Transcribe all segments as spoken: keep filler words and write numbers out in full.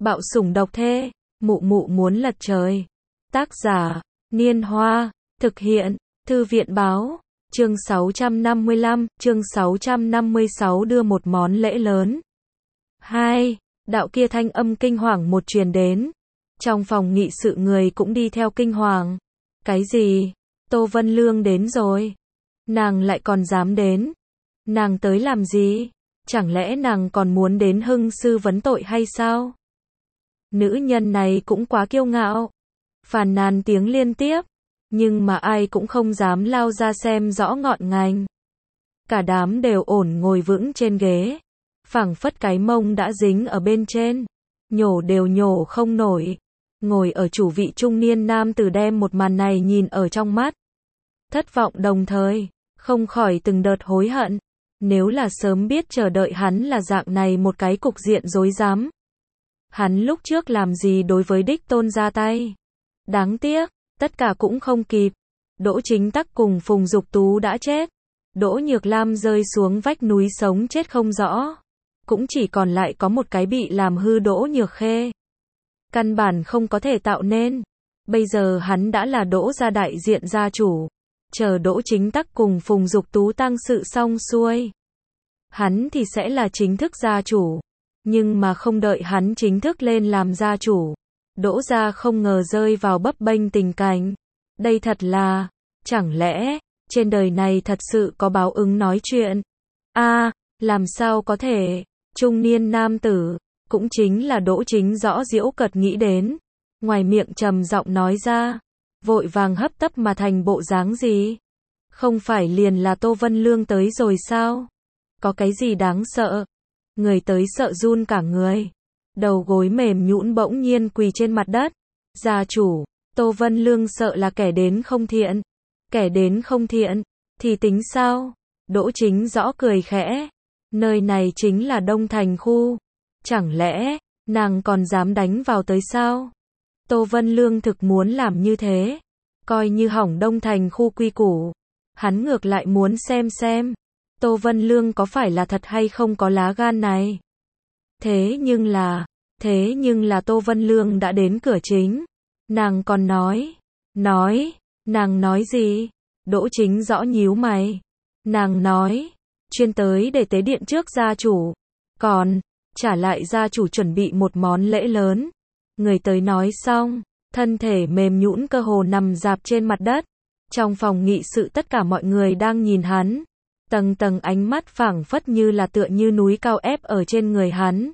Bạo sủng độc thê, mụ mụ muốn lật trời. Tác giả, Niên Hoa, thực hiện, Thư viện báo, chương sáu trăm năm mươi lăm, chương sáu trăm năm mươi sáu đưa một món lễ lớn. hai. Đạo kia thanh âm kinh hoàng một truyền đến. Trong phòng nghị sự người cũng đi theo kinh hoàng. Cái gì? Tô Vân Lương đến rồi. Nàng lại còn dám đến. Nàng tới làm gì? Chẳng lẽ nàng còn muốn đến hưng sư vấn tội hay sao? Nữ nhân này cũng quá kiêu ngạo. Phàn nàn tiếng liên tiếp. Nhưng mà ai cũng không dám lao ra xem rõ ngọn ngành. Cả đám đều ổn ngồi vững trên ghế. Phảng phất cái mông đã dính ở bên trên. Nhổ đều nhổ không nổi. Ngồi ở chủ vị trung niên nam tử đem một màn này nhìn ở trong mắt. Thất vọng đồng thời, không khỏi từng đợt hối hận. Nếu là sớm biết chờ đợi hắn là dạng này một cái cục diện rối rắm. Hắn lúc trước làm gì đối với đích tôn ra tay. Đáng tiếc, tất cả cũng không kịp. Đỗ Chính Tắc cùng Phùng Dục Tú đã chết. Đỗ Nhược Lam rơi xuống vách núi sống chết không rõ. Cũng chỉ còn lại có một cái bị làm hư Đỗ Nhược Khê. Căn bản không có thể tạo nên. Bây giờ hắn đã là Đỗ gia đại diện gia chủ. Chờ Đỗ Chính Tắc cùng Phùng Dục Tú tang sự xong xuôi. Hắn thì sẽ là chính thức gia chủ. Nhưng mà không đợi hắn chính thức lên làm gia chủ. Đỗ gia không ngờ rơi vào bấp bênh tình cảnh. Đây thật là, chẳng lẽ, trên đời này thật sự có báo ứng nói chuyện? A, à, làm sao có thể? Trung niên nam tử, cũng chính là Đỗ Chính Rõ giễu cợt nghĩ đến. Ngoài miệng trầm giọng nói ra, vội vàng hấp tấp mà thành bộ dáng gì? Không phải liền là Tô Vân Lương tới rồi sao? Có cái gì đáng sợ? Người tới sợ run cả người. Đầu gối mềm nhũn bỗng nhiên quỳ trên mặt đất. Gia chủ, Tô Vân Lương sợ là kẻ đến không thiện. Kẻ đến không thiện, thì tính sao? Đỗ Chính Rõ cười khẽ. Nơi này chính là Đông Thành khu. Chẳng lẽ, nàng còn dám đánh vào tới sao? Tô Vân Lương thực muốn làm như thế. Coi như hỏng Đông Thành khu quy củ. Hắn ngược lại muốn xem xem. Tô Vân Lương có phải là thật hay không có lá gan này? Thế nhưng là, thế nhưng là Tô Vân Lương đã đến cửa chính. Nàng còn nói, nói, nàng nói gì? Đỗ Chính Rõ nhíu mày. Nàng nói, chuyên tới để tế điện trước gia chủ. Còn, trả lại gia chủ chuẩn bị một món lễ lớn. Người tới nói xong, thân thể mềm nhũn cơ hồ nằm rạp trên mặt đất. Trong phòng nghị sự tất cả mọi người đang nhìn hắn. Tầng tầng ánh mắt phảng phất như là tựa như núi cao ép ở trên người hắn.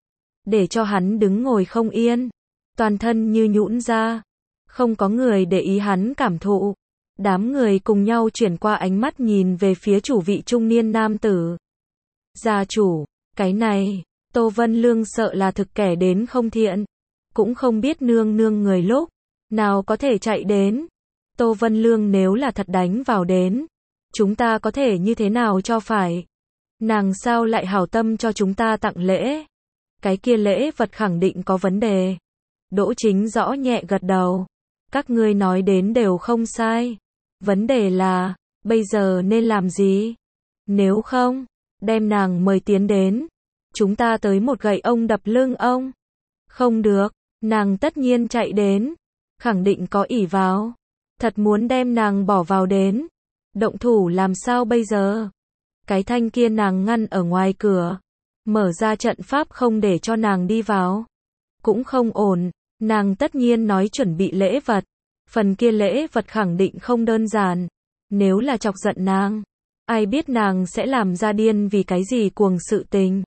Để cho hắn đứng ngồi không yên. Toàn thân như nhũn ra. Không có người để ý hắn cảm thụ. Đám người cùng nhau chuyển qua ánh mắt nhìn về phía chủ vị trung niên nam tử. Gia chủ, cái này, Tô Vân Lương sợ là thực kẻ đến không thiện. Cũng không biết nương nương người lúc nào có thể chạy đến. Tô Vân Lương nếu là thật đánh vào đến. Chúng ta có thể như thế nào cho phải? Nàng sao lại hảo tâm cho chúng ta tặng lễ? Cái kia lễ vật khẳng định có vấn đề. Đỗ Chính Rõ nhẹ gật đầu. Các ngươi nói đến đều không sai. Vấn đề là, bây giờ nên làm gì? Nếu không, đem nàng mời tiến đến. Chúng ta tới một gậy ông đập lưng ông. Không được, nàng tất nhiên chạy đến. Khẳng định có ỷ vào. Thật muốn đem nàng bỏ vào đến. Động thủ làm sao bây giờ? Cái thanh kia nàng ngăn ở ngoài cửa. Mở ra trận pháp không để cho nàng đi vào. Cũng không ổn. Nàng tất nhiên nói chuẩn bị lễ vật. Phần kia lễ vật khẳng định không đơn giản. Nếu là chọc giận nàng, ai biết nàng sẽ làm ra điên vì cái gì cuồng sự tình.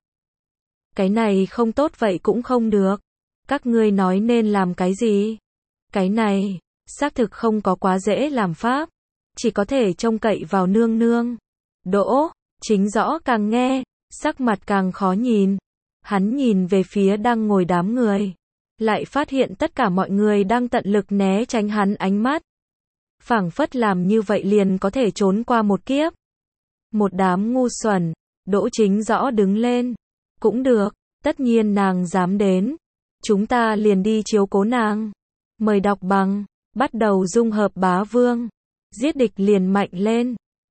Cái này không tốt vậy cũng không được. Các ngươi nói nên làm cái gì? Cái này, xác thực không có quá dễ làm pháp. Chỉ có thể trông cậy vào nương nương. Đỗ Chính Rõ càng nghe, sắc mặt càng khó nhìn. Hắn nhìn về phía đang ngồi đám người. Lại phát hiện tất cả mọi người đang tận lực né tránh hắn ánh mắt. Phảng phất làm như vậy liền có thể trốn qua một kiếp. Một đám ngu xuẩn. Đỗ Chính Rõ đứng lên. Cũng được, tất nhiên nàng dám đến. Chúng ta liền đi chiếu cố nàng. Mời đọc bằng, bắt đầu dung hợp bá vương. Giết địch liền mạnh lên.